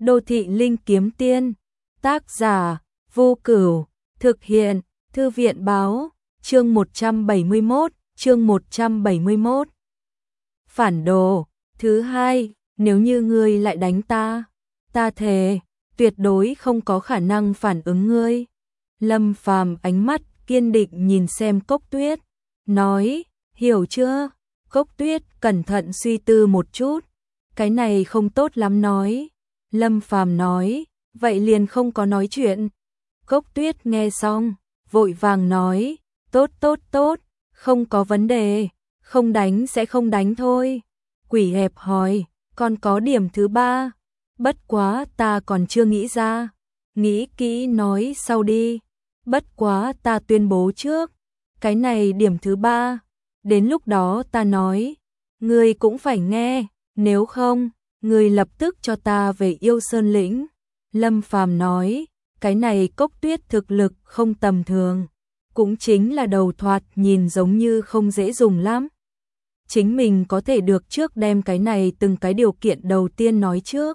Đô thị linh kiếm tiên, tác giả Vô Cửu, thực hiện Thư viện báo, chương 171. Phản đồ, thứ hai, nếu như ngươi lại đánh ta thề, tuyệt đối không có khả năng phản ứng ngươi. Lâm Phàm ánh mắt kiên định nhìn xem Cốc Tuyết, nói, hiểu chưa? Cốc Tuyết cẩn thận suy tư một chút, cái này không tốt lắm nói. Lâm Phàm nói, vậy liền không có nói chuyện. Cốc Tuyết nghe xong, vội vàng nói, tốt, không có vấn đề, không đánh sẽ không đánh thôi. Quỷ hẹp hỏi, còn có điểm thứ ba, bất quá ta còn chưa nghĩ ra, nghĩ kỹ nói sau đi. Bất quá ta tuyên bố trước, cái này điểm thứ ba, đến lúc đó ta nói, ngươi cũng phải nghe, nếu không, ngươi lập tức cho ta về Yêu Sơn lĩnh. Lâm Phàm nói, cái này Cốc Tuyết thực lực không tầm thường, cũng chính là đầu thoạt nhìn giống như không dễ dùng lắm. Chính mình có thể được trước đem cái này từng cái điều kiện đầu tiên nói trước,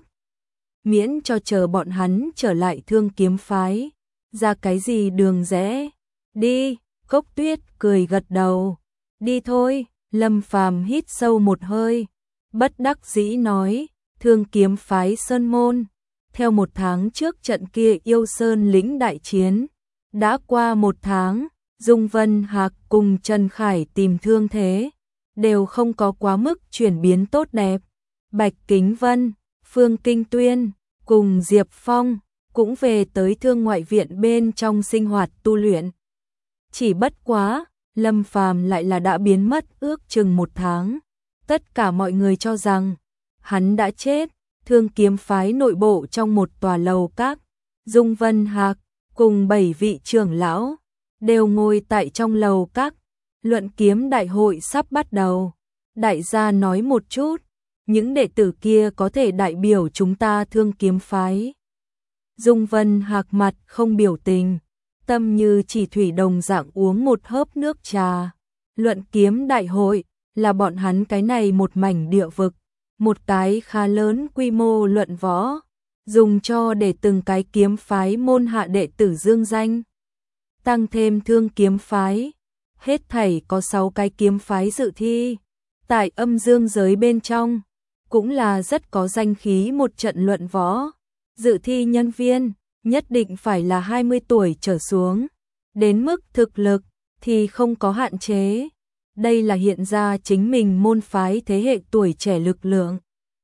miễn cho chờ bọn hắn trở lại Thương Kiếm phái, ra cái gì đường rẽ. Đi, Cốc Tuyết cười gật đầu. Đi thôi. Lâm Phàm hít sâu một hơi, bất đắc dĩ nói, Thương Kiếm phái sơn môn, theo một tháng trước trận kia Yêu Sơn lĩnh đại chiến, đã qua một tháng, Dung Vân Hạc cùng Trần Khải tìm thương thế, đều không có quá mức chuyển biến tốt đẹp. Bạch Kính Vân, Phương Kinh Tuyên cùng Diệp Phong cũng về tới Thương Ngoại viện bên trong sinh hoạt tu luyện. Chỉ bất quá, Lâm Phàm lại là đã biến mất ước chừng một tháng. Tất cả mọi người cho rằng hắn đã chết. Thương Kiếm phái nội bộ trong một tòa lầu các, Dung Vân Hạc cùng 7 vị trưởng lão đều ngồi tại trong lầu các. Luận kiếm đại hội sắp bắt đầu. Đại gia nói một chút, những đệ tử kia có thể đại biểu chúng ta Thương Kiếm phái. Dung Vân Hạc mặt không biểu tình, tâm như chỉ thủy đồng dạng uống một hớp nước trà. Luận kiếm đại hội là bọn hắn cái này một mảnh địa vực, một cái khá lớn quy mô luận võ, dùng cho để từng cái kiếm phái môn hạ đệ tử dương danh. Tăng thêm Thương Kiếm phái, hết thảy có 6 cái kiếm phái dự thi. Tại âm dương giới bên trong, cũng là rất có danh khí một trận luận võ. Dự thi nhân viên nhất định phải là 20 tuổi trở xuống, đến mức thực lực thì không có hạn chế. Đây là hiện ra chính mình môn phái thế hệ tuổi trẻ lực lượng.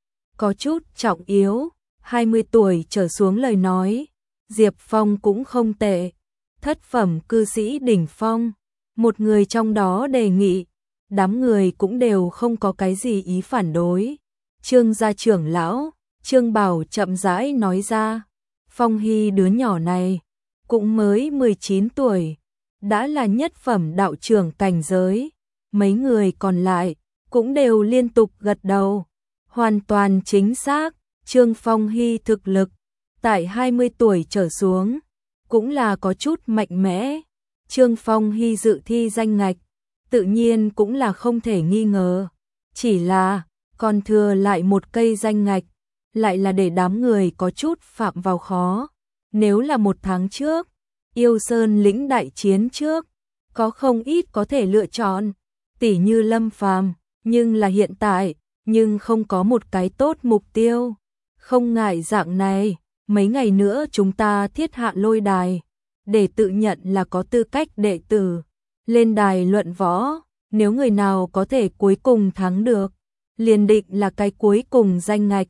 Có chút trọng yếu, 20 tuổi trở xuống lời nói, Diệp Phong cũng không tệ. Thất phẩm cư sĩ đỉnh phong, một người trong đó đề nghị, đám người cũng đều không có cái gì ý phản đối. Trương gia trưởng lão, Trương Bảo chậm rãi nói ra, Phong Hy đứa nhỏ này, cũng mới 19 tuổi, đã là nhất phẩm đạo trưởng cảnh giới. Mấy người còn lại cũng đều liên tục gật đầu. Hoàn toàn chính xác, Trương Phong Hy thực lực tại 20 tuổi trở xuống cũng là có chút mạnh mẽ. Trương Phong Hy dự thi danh ngạch, tự nhiên cũng là không thể nghi ngờ. Chỉ là còn thừa lại một cây danh ngạch, lại là để đám người có chút phạm vào khó. Nếu là một tháng trước, Yêu Sơn lĩnh đại chiến trước, có không ít có thể lựa chọn, tỉ như Lâm Phàm, nhưng là hiện tại, nhưng không có một cái tốt mục tiêu. Không ngại dạng này, mấy ngày nữa chúng ta thiết hạ lôi đài, để tự nhận là có tư cách đệ tử, lên đài luận võ, nếu người nào có thể cuối cùng thắng được, liền định là cái cuối cùng danh ngạch.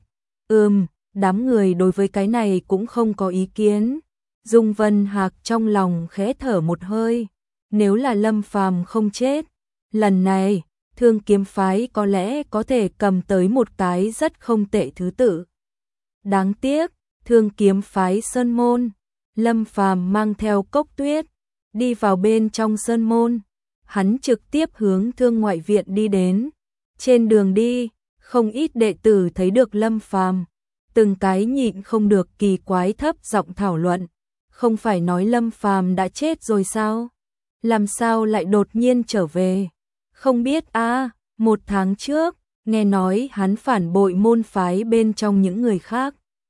Đám người đối với cái này cũng không có ý kiến. Dung Vân Hạc trong lòng khẽ thở một hơi, nếu là Lâm Phàm không chết, lần này Thương Kiếm phái có lẽ có thể cầm tới một cái rất không tệ thứ tự. Đáng tiếc, Thương Kiếm phái sơn môn, Lâm Phàm mang theo Cốc Tuyết đi vào bên trong sơn môn, hắn trực tiếp hướng Thương Ngoại viện đi đến. Trên đường đi, không ít đệ tử thấy được Lâm Phàm, từng cái nhịn không được kỳ quái thấp giọng thảo luận, không phải nói Lâm Phàm đã chết rồi sao? Làm sao lại đột nhiên trở về? Không biết một tháng trước, nghe nói hắn phản bội môn phái bên trong những người khác.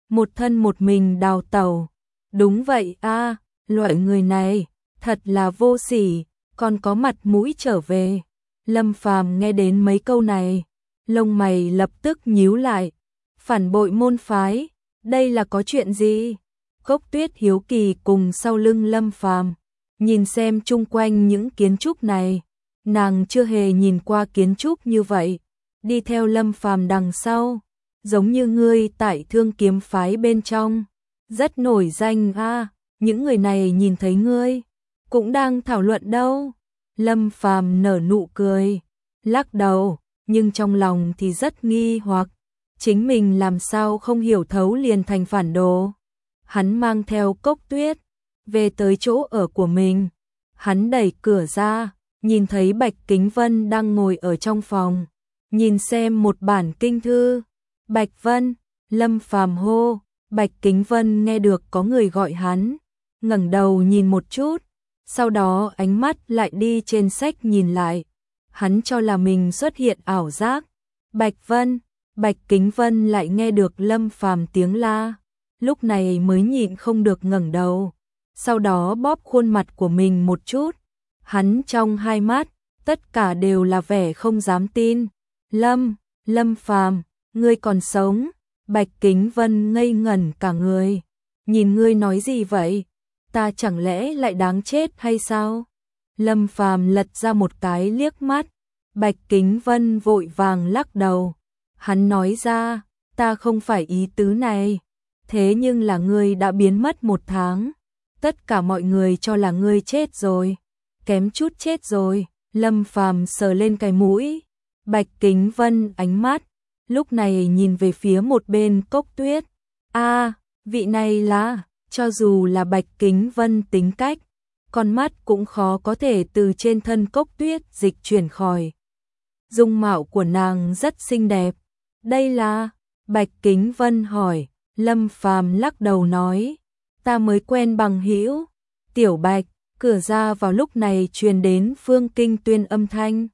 một thân một mình đào tẩu. Đúng vậy a, loại người này thật là vô sỉ, còn có mặt mũi trở về. Lâm Phàm nghe đến mấy câu này, lông mày lập tức nhíu lại. Phản bội môn phái, đây là có chuyện gì? Cốc Tuyết hiếu kỳ cùng sau lưng Lâm Phàm, nhìn xem chung quanh những kiến trúc này, nàng chưa hề nhìn qua kiến trúc như vậy. Đi theo Lâm Phàm đằng sau, giống như ngươi tại Thương Kiếm phái bên trong, rất nổi danh a, những người này nhìn thấy ngươi cũng đang thảo luận đâu. Lâm Phàm nở nụ cười, lắc đầu, nhưng trong lòng thì rất nghi hoặc, chính mình làm sao không hiểu thấu liền thành phản đồ. Hắn mang theo Cốc Tuyết về tới chỗ ở của mình, hắn đẩy cửa ra, nhìn thấy Bạch Kính Vân đang ngồi ở trong phòng, nhìn xem một bản kinh thư. Bạch Vân, Lâm Phàm hô. Bạch Kính Vân nghe được có người gọi hắn, ngẩng đầu nhìn một chút, sau đó ánh mắt lại đi trên sách nhìn lại. Hắn cho là mình xuất hiện ảo giác. Bạch Vân, Bạch Kính Vân lại nghe được Lâm Phàm tiếng la, lúc này mới nhịn không được ngẩng đầu, sau đó bóp khuôn mặt của mình một chút. Hắn trong hai mắt, tất cả đều là vẻ không dám tin. Lâm Phàm, ngươi còn sống? Bạch Kính Vân ngây ngẩn cả người. Nhìn ngươi nói gì vậy? Ta chẳng lẽ lại đáng chết hay sao? Lâm Phàm lật ra một cái liếc mắt. Bạch Kính Vân vội vàng lắc đầu. Hắn nói ra, ta không phải ý tứ này. Thế nhưng là ngươi đã biến mất 1 tháng. Tất cả mọi người cho là ngươi chết rồi. Kém chút chết rồi. Lâm Phàm sờ lên cái mũi. Bạch Kính Vân ánh mắt lúc này nhìn về phía một bên Cốc Tuyết. A, vị này là, cho dù là Bạch Kính Vân tính cách, con mắt cũng khó có thể từ trên thân Cốc Tuyết dịch chuyển khỏi. Dung mạo của nàng rất xinh đẹp. Đây là? Bạch Kính Vân hỏi. Lâm Phàm lắc đầu nói, ta mới quen bằng hữu. Tiểu Bạch. Cửa ra vào lúc này truyền đến Phương Kinh Tuyên âm thanh.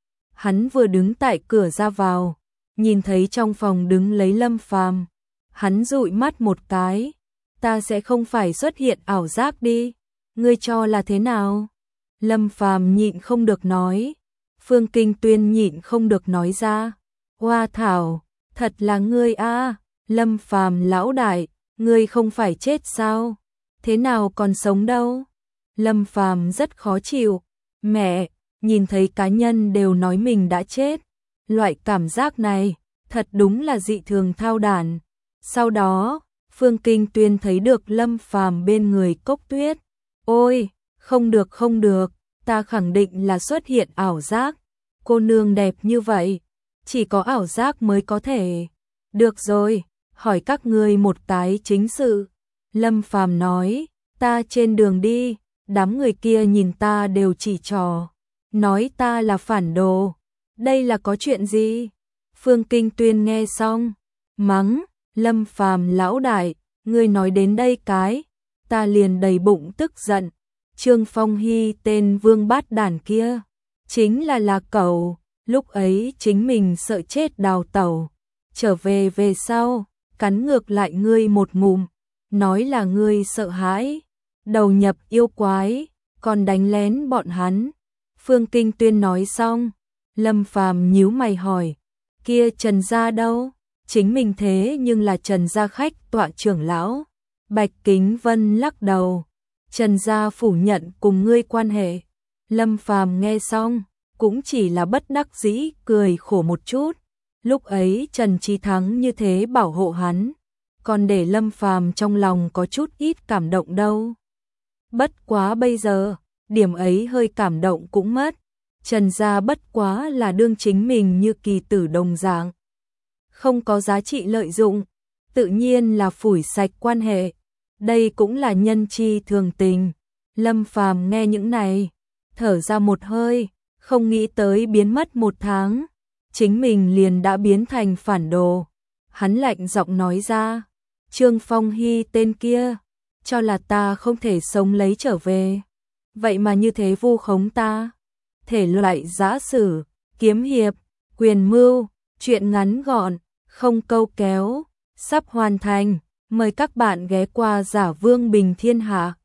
Hắn vừa đứng tại cửa ra vào, nhìn thấy trong phòng đứng lấy Lâm Phàm, hắn dụi mắt một cái. Ta sẽ không phải xuất hiện ảo giác đi, ngươi cho là thế nào? Lâm Phàm nhịn không được nói. Phương Kinh Tuyên nhịn không được nói ra. Hoa thảo, thật là ngươi a, Lâm Phàm lão đại, ngươi không phải chết sao? Thế nào còn sống đâu? Lâm Phàm rất khó chịu. Mẹ, nhìn thấy cá nhân đều nói mình đã chết. Loại cảm giác này, thật đúng là dị thường thao đản. Sau đó, Phương Kinh Tuyên thấy được Lâm Phàm bên người Cốc Tuyết. Ôi, không được, ta khẳng định là xuất hiện ảo giác. Cô nương đẹp như vậy, chỉ có ảo giác mới có thể. Được rồi, hỏi các ngươi một cái chính sự. Lâm Phàm nói, ta trên đường đi, đám người kia nhìn ta đều chỉ trò, nói ta là phản đồ. Đây là có chuyện gì? Phương Kinh Tuyên nghe xong, mắng, Lâm Phàm lão đại, ngươi nói đến đây cái, ta liền đầy bụng tức giận. Trương Phong Hy tên vương bát đản kia, chính là cậu, lúc ấy chính mình sợ chết đào tẩu. Trở về sau, cắn ngược lại ngươi một ngụm, nói là ngươi sợ hãi, đầu nhập yêu quái, còn đánh lén bọn hắn. Phương Kinh Tuyên nói xong, Lâm Phàm nhíu mày hỏi, kia Trần gia đâu? Chính mình thế nhưng là Trần gia khách tọa trưởng lão. Bạch Kính Vân lắc đầu, Trần gia phủ nhận cùng ngươi quan hệ. Lâm Phàm nghe xong, cũng chỉ là bất đắc dĩ cười khổ một chút. Lúc ấy Trần Chí Thắng như thế bảo hộ hắn, còn để Lâm Phàm trong lòng có chút ít cảm động đâu. Bất quá bây giờ, điểm ấy hơi cảm động cũng mất. Trần gia bất quá là đương chính mình như kỳ tử đồng dạng, không có giá trị lợi dụng, tự nhiên là phủi sạch quan hệ. Đây cũng là nhân chi thường tình. Lâm Phàm nghe những này, thở ra một hơi, không nghĩ tới biến mất 1 tháng, chính mình liền đã biến thành phản đồ. Hắn lạnh giọng nói ra, Trương Phong Hy tên kia, cho là ta không thể sống lấy trở về, vậy mà như thế vu khống ta. Thể loại giã sử, kiếm hiệp, quyền mưu, chuyện ngắn gọn, không câu kéo, sắp hoàn thành. Mời các bạn ghé qua Giả Vương Bình Thiên Hạ.